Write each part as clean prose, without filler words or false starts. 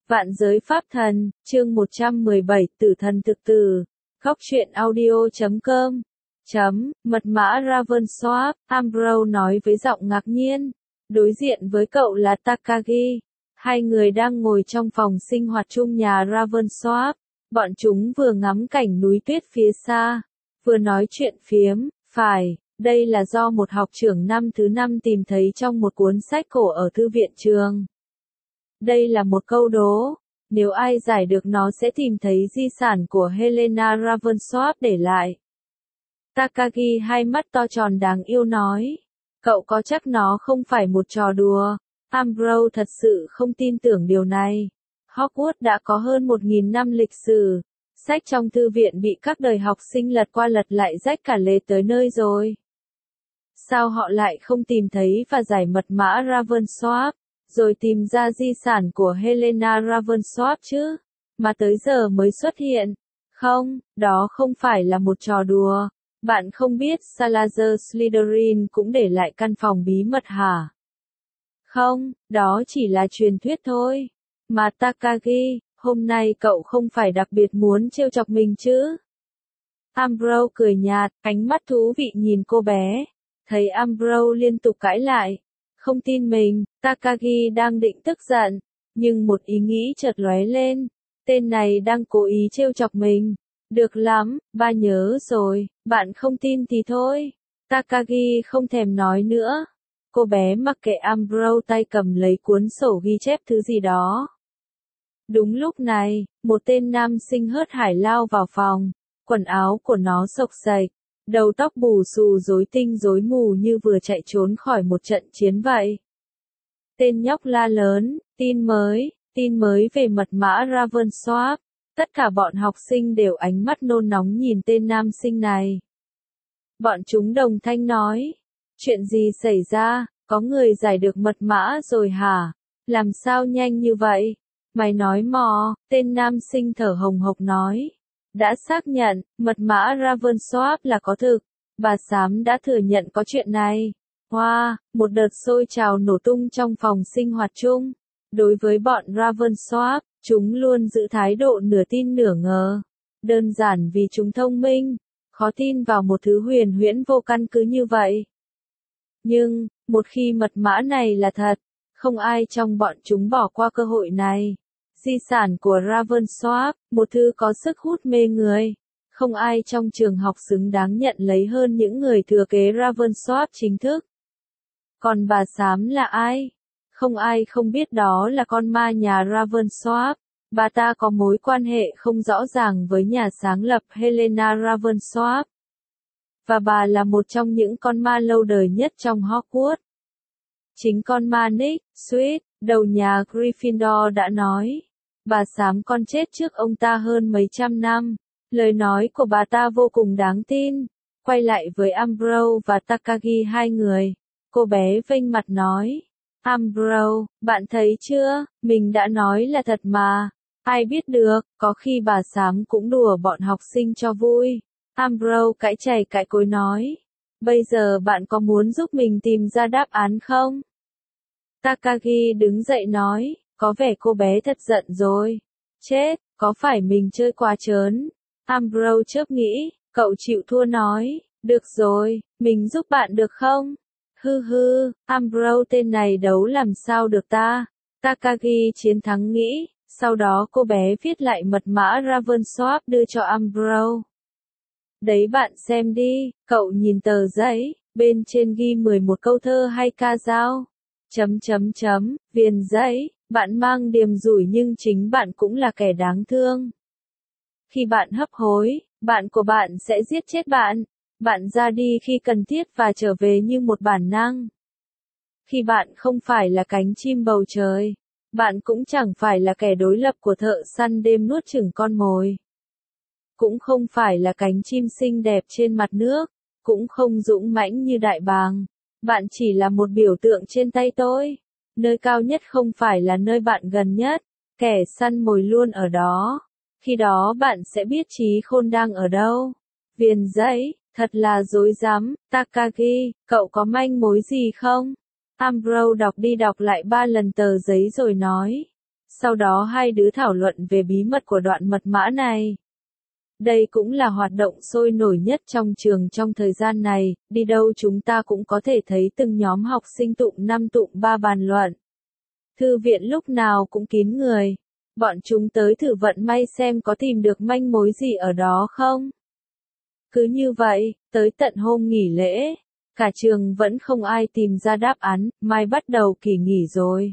Vạn giới pháp thần, chương 117, tử thần thực tử. Góc truyện audio.com. Mật mã Ravenswap, Ambrose nói với giọng ngạc nhiên. Đối diện với cậu là Takagi. Hai người đang ngồi trong phòng sinh hoạt chung nhà Ravenswap. Bọn chúng vừa ngắm cảnh núi tuyết phía xa, vừa nói chuyện phiếm. Phải, đây là do một học trưởng năm thứ 5 tìm thấy trong một cuốn sách cổ ở thư viện trường. Đây là một câu đố, nếu ai giải được nó sẽ tìm thấy di sản của Helena Ravenswap để lại. Takagi hai mắt to tròn đáng yêu nói, cậu có chắc nó không phải một trò đùa? Ambrose thật sự không tin tưởng điều này. Hogwarts đã có hơn 1.000 năm lịch sử, sách trong thư viện bị các đời học sinh lật qua lật lại rách cả lề tới nơi rồi. Sao họ lại không tìm thấy và giải mật mã Ravenswap, rồi tìm ra di sản của Helena Ravenswap chứ? Mà tới giờ mới xuất hiện. Không, đó không phải là một trò đùa. Bạn không biết Salazar Slytherin cũng để lại căn phòng bí mật hả? Không, đó chỉ là truyền thuyết thôi. Mà Takagi, hôm nay cậu không phải đặc biệt muốn trêu chọc mình chứ? Ambrose cười nhạt, ánh mắt thú vị nhìn cô bé. Thấy Ambrose liên tục cãi lại, không tin mình, Takagi đang định tức giận, nhưng một ý nghĩ chợt lóe lên, tên này đang cố ý trêu chọc mình. Được lắm, ba nhớ rồi, bạn không tin thì thôi. Takagi không thèm nói nữa. Cô bé mặc kệ Ambrose tay cầm lấy cuốn sổ ghi chép thứ gì đó. Đúng lúc này, một tên nam sinh hớt hải lao vào phòng, quần áo của nó xộc xệch, đầu tóc bù xù rối tinh rối mù như vừa chạy trốn khỏi một trận chiến vậy. Tên nhóc la lớn, tin mới về mật mã Ravenswap. Tất cả bọn học sinh đều ánh mắt nôn nóng nhìn tên nam sinh này. Bọn chúng đồng thanh nói, chuyện gì xảy ra, có người giải được mật mã rồi hả? Làm sao nhanh như vậy? Mày nói mò, tên nam sinh thở hồng hộc nói. Đã xác nhận, mật mã Ravenswap là có thực. Bà Xám đã thừa nhận có chuyện này. Wow, một đợt sôi trào nổ tung trong phòng sinh hoạt chung. Đối với bọn Ravenswap, chúng luôn giữ thái độ nửa tin nửa ngờ. Đơn giản vì chúng thông minh, khó tin vào một thứ huyền huyễn vô căn cứ như vậy. Nhưng, một khi mật mã này là thật, không ai trong bọn chúng bỏ qua cơ hội này. Di sản của Ravenswap, một thứ có sức hút mê người. Không ai trong trường học xứng đáng nhận lấy hơn những người thừa kế Ravenswap chính thức. Còn bà Xám là ai? Không ai không biết đó là con ma nhà Ravenswap. Bà ta có mối quan hệ không rõ ràng với nhà sáng lập Helena Ravenswap. Và bà là một trong những con ma lâu đời nhất trong Hogwarts. Chính con ma Nick Sweet, đầu nhà Gryffindor đã nói. Bà Xám con chết trước ông ta hơn mấy trăm năm. Lời nói của bà ta vô cùng đáng tin. Quay lại với Ambrose và Takagi hai người. Cô bé vênh mặt nói. Ambrose, bạn thấy chưa, mình đã nói là thật mà. Ai biết được, có khi bà Xám cũng đùa bọn học sinh cho vui. Ambrose cãi chày cãi cối nói. Bây giờ bạn có muốn giúp mình tìm ra đáp án không? Takagi đứng dậy nói, có vẻ cô bé thật giận rồi. Chết, có phải mình chơi quá trớn? Ambrose chớp nghĩ, cậu chịu thua nói, được rồi, mình giúp bạn được không? Ambrose tên này đấu làm sao được ta? Takagi chiến thắng nghĩ, sau đó cô bé viết lại mật mã Ravenswap đưa cho Ambrose. Đấy bạn xem đi, cậu nhìn tờ giấy, bên trên ghi 11 câu thơ hay ca dao. Viền giấy, bạn mang điềm rủi nhưng chính bạn cũng là kẻ đáng thương. Khi bạn hấp hối, bạn của bạn sẽ giết chết bạn. Bạn ra đi khi cần thiết và trở về như một bản năng. Khi bạn không phải là cánh chim bầu trời, bạn cũng chẳng phải là kẻ đối lập của thợ săn đêm nuốt chửng con mồi. Cũng không phải là cánh chim xinh đẹp trên mặt nước, cũng không dũng mãnh như đại bàng. Bạn chỉ là một biểu tượng trên tay tôi. Nơi cao nhất không phải là nơi bạn gần nhất, kẻ săn mồi luôn ở đó. Khi đó bạn sẽ biết trí khôn đang ở đâu. Viền giấy, thật là dối rắm. Takagi, cậu có manh mối gì không? Ambrose đọc đi đọc lại 3 lần tờ giấy rồi nói. Sau đó hai đứa thảo luận về bí mật của đoạn mật mã này. Đây cũng là hoạt động sôi nổi nhất trong trường trong thời gian này, đi đâu chúng ta cũng có thể thấy từng nhóm học sinh tụng năm tụng ba bàn luận. Thư viện lúc nào cũng kín người. Bọn chúng tới thử vận may xem có tìm được manh mối gì ở đó không. Cứ như vậy, tới tận hôm nghỉ lễ, cả trường vẫn không ai tìm ra đáp án, mai bắt đầu kỳ nghỉ rồi.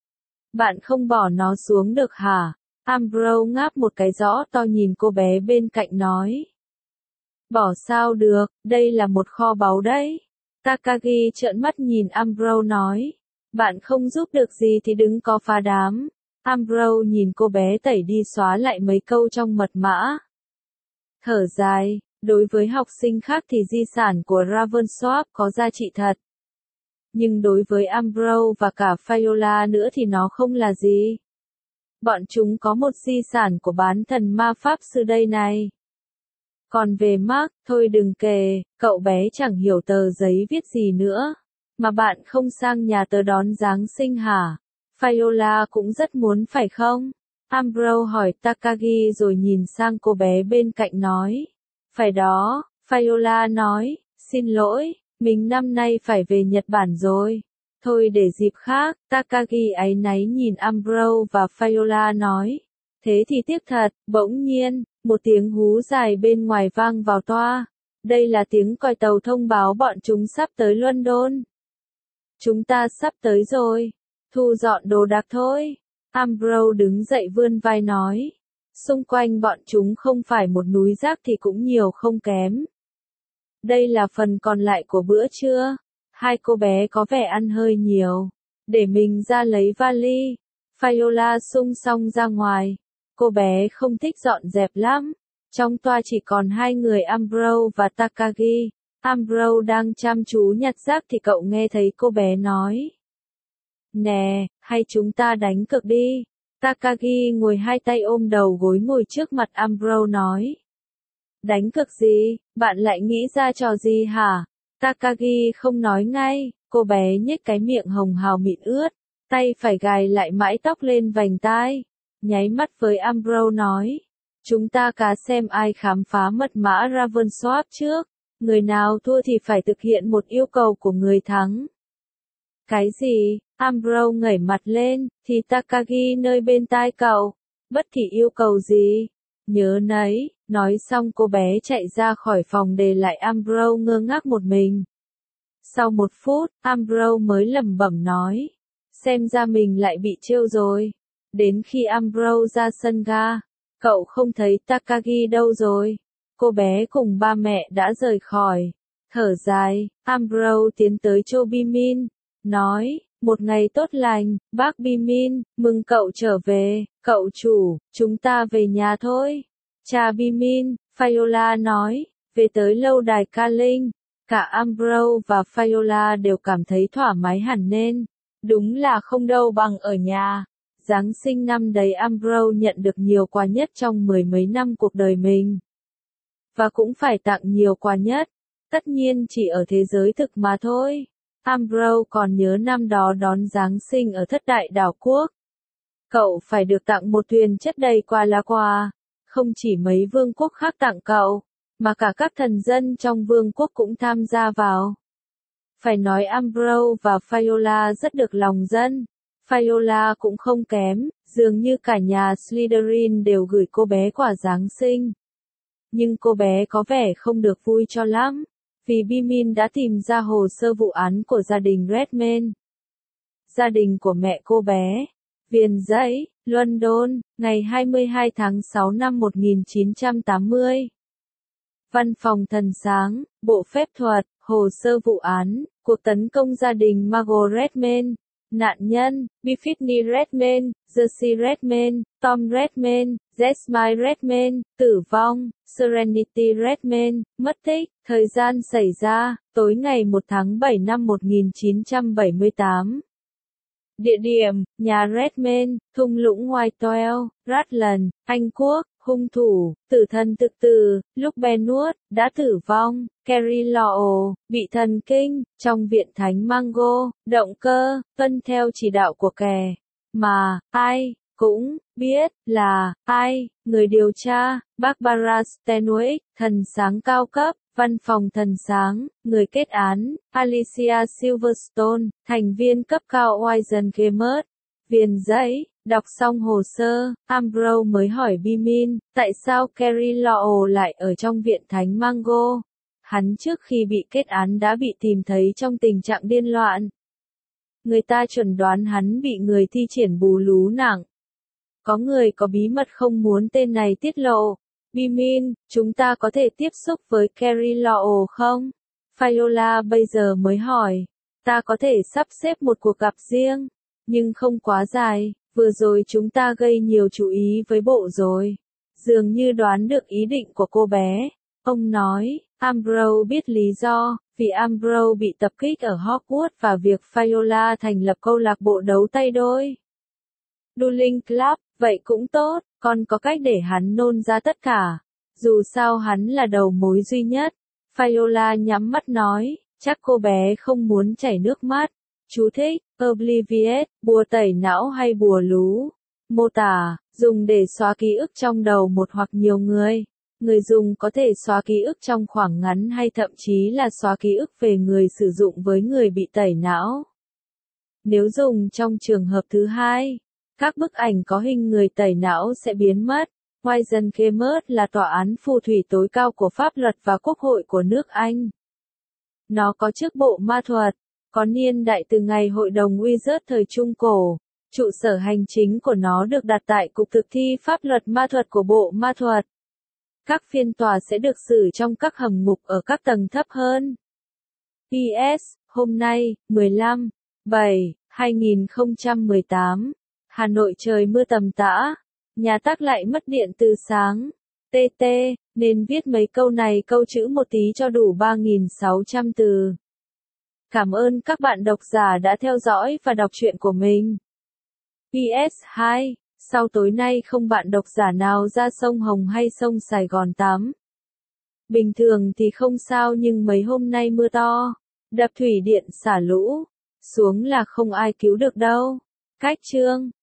Bạn không bỏ nó xuống được hả? Ambrose ngáp một cái rõ to nhìn cô bé bên cạnh nói. Bỏ sao được, đây là một kho báu đấy. Takagi trợn mắt nhìn Ambrose nói. Bạn không giúp được gì thì đừng có phá đám. Ambrose nhìn cô bé tẩy đi xóa lại mấy câu trong mật mã. Thở dài, đối với học sinh khác thì di sản của Ravensworth có giá trị thật. Nhưng đối với Ambrose và cả Viola nữa thì nó không là gì. Bọn chúng có một di sản của bán thần ma pháp sư đây này. Còn về Mark, thôi đừng kể, cậu bé chẳng hiểu tờ giấy viết gì nữa. Mà bạn không sang nhà tớ đón Giáng sinh hả? Viola cũng rất muốn phải không? Ambrose hỏi Takagi rồi nhìn sang cô bé bên cạnh nói. Phải đó, Viola nói, xin lỗi, mình năm nay phải về Nhật Bản rồi. Thôi để dịp khác, Takagi áy náy nhìn Ambrose và Viola nói. Thế thì tiếc thật, bỗng nhiên, một tiếng hú dài bên ngoài vang vào toa. Đây là tiếng còi tàu thông báo bọn chúng sắp tới London. Chúng ta sắp tới rồi. Thu dọn đồ đạc thôi. Ambrose đứng dậy vươn vai nói. Xung quanh bọn chúng không phải một núi rác thì cũng nhiều không kém. Đây là phần còn lại của bữa trưa. Hai cô bé có vẻ ăn hơi nhiều. Để mình ra lấy vali. Viola sung xong ra ngoài. Cô bé không thích dọn dẹp lắm. Trong toa chỉ còn hai người Ambrose và Takagi. Ambrose đang chăm chú nhặt rác thì cậu nghe thấy cô bé nói. Nè, hay chúng ta đánh cược đi. Takagi ngồi hai tay ôm đầu gối ngồi trước mặt Ambrose nói. Đánh cược gì, bạn lại nghĩ ra trò gì hả? Takagi không nói ngay, cô bé nhếch cái miệng hồng hào mịn ướt, tay phải gài lại mái tóc lên vành tai, nháy mắt với Ambrose nói. Chúng ta cá xem ai khám phá mật mã Ravensworth trước, người nào thua thì phải thực hiện một yêu cầu của người thắng. Cái gì? Ambrose ngẩng mặt lên, thì Takagi nơi bên tai cậu. Bất kỳ yêu cầu gì? Nhớ nấy, nói xong cô bé chạy ra khỏi phòng để lại Ambrose ngơ ngác một mình. Sau một phút, Ambrose mới lẩm bẩm nói. Xem ra mình lại bị trêu rồi. Đến khi Ambrose ra sân ga, cậu không thấy Takagi đâu rồi. Cô bé cùng ba mẹ đã rời khỏi. Thở dài, Ambrose tiến tới Cho Bimin, nói. Một ngày tốt lành, bác Bimin, mừng cậu trở về, cậu chủ, chúng ta về nhà thôi. Cha Bimin, Viola nói, về tới lâu đài Ca Linh. Cả Ambrose và Viola đều cảm thấy thoải mái hẳn nên. Đúng là không đâu bằng ở nhà. Giáng sinh năm đấy Ambrose nhận được nhiều quà nhất trong mười mấy năm cuộc đời mình. Và cũng phải tặng nhiều quà nhất. Tất nhiên chỉ ở thế giới thực mà thôi. Ambrose còn nhớ năm đó đón Giáng sinh ở Thất Đại Đảo Quốc. Cậu phải được tặng một thuyền chất đầy quà lá quà. Không chỉ mấy vương quốc khác tặng cậu, mà cả các thần dân trong vương quốc cũng tham gia vào. Phải nói Ambrose và Viola rất được lòng dân. Viola cũng không kém, dường như cả nhà Slytherin đều gửi cô bé quà Giáng sinh. Nhưng cô bé có vẻ không được vui cho lắm. Vì Bimin đã tìm ra hồ sơ vụ án của gia đình Redmayne. Gia đình của mẹ cô bé. Viên Dãy, London, ngày 22 tháng 6 năm 1980. Văn phòng thần sáng, bộ phép thuật, hồ sơ vụ án, cuộc tấn công gia đình Margot Redmayne. Nạn nhân, Biffy Redmayne, Jersey Redmayne, Tom Redmayne, Jesmine Redmayne, tử vong, Serenity Redmayne, mất tích, thời gian xảy ra, tối ngày 1 tháng 7 năm 1978. Địa điểm, nhà Redmayne, thung lũng Whitewell, Rutland, Anh Quốc, hung thủ, tử thần tự tử, Luke Benwood, đã tử vong, Carrie Lowell, bị thần kinh, trong viện thánh Mango, động cơ, tuân theo chỉ đạo của kẻ. Mà, ai? cũng biết là ai, người điều tra, Barbara Stanwyck, thần sáng cao cấp, văn phòng thần sáng, người kết án, Alicia Silverstone, thành viên cấp cao Wizen Gamers. Viên giấy, đọc xong hồ sơ, Ambrose mới hỏi Bimin, tại sao Carrie Lowell lại ở trong viện Thánh Mango? Hắn trước khi bị kết án đã bị tìm thấy trong tình trạng điên loạn. Người ta chuẩn đoán hắn bị người thi triển bù lú nặng. Có người có bí mật không muốn tên này tiết lộ. Bimin, chúng ta có thể tiếp xúc với Carrie Lowell không? Viola bây giờ mới hỏi. Ta có thể sắp xếp một cuộc gặp riêng, nhưng không quá dài. Vừa rồi chúng ta gây nhiều chú ý với bộ rồi. Dường như đoán được ý định của cô bé. Ông nói, Ambrose biết lý do, vì Ambrose bị tập kích ở Hogwarts và việc Viola thành lập câu lạc bộ đấu tay đôi. Dueling Club, vậy cũng tốt, con có cách để hắn nôn ra tất cả. Dù sao hắn là đầu mối duy nhất. Viola nhắm mắt nói, chắc cô bé không muốn chảy nước mắt. Chú thích, Obliviate, bùa tẩy não hay bùa lú. Mô tả, dùng để xóa ký ức trong đầu một hoặc nhiều người. Người dùng có thể xóa ký ức trong khoảng ngắn hay thậm chí là xóa ký ức về người sử dụng với người bị tẩy não. Nếu dùng trong trường hợp thứ hai, các bức ảnh có hình người tẩy não sẽ biến mất. Wizen Gamers là tòa án phù thủy tối cao của pháp luật và quốc hội của nước Anh. Nó có chức bộ ma thuật, có niên đại từ ngày Hội đồng Wizard thời Trung Cổ. Trụ sở hành chính của nó được đặt tại Cục Thực thi Pháp luật Ma thuật của Bộ Ma thuật. Các phiên tòa sẽ được xử trong các hầm ngục ở các tầng thấp hơn. PS, hôm nay, 15/7/2018, Hà Nội trời mưa tầm tã, nhà Tác lại mất điện từ sáng. TT, nên viết mấy câu này câu chữ một tí cho đủ 3.600 từ. Cảm ơn các bạn độc giả đã theo dõi và đọc truyện của mình. PS2, sau tối nay không bạn độc giả nào ra sông Hồng hay sông Sài Gòn tắm. Bình thường thì không sao nhưng mấy hôm nay mưa to, đập thủy điện xả lũ, xuống là không ai cứu được đâu. Cách chương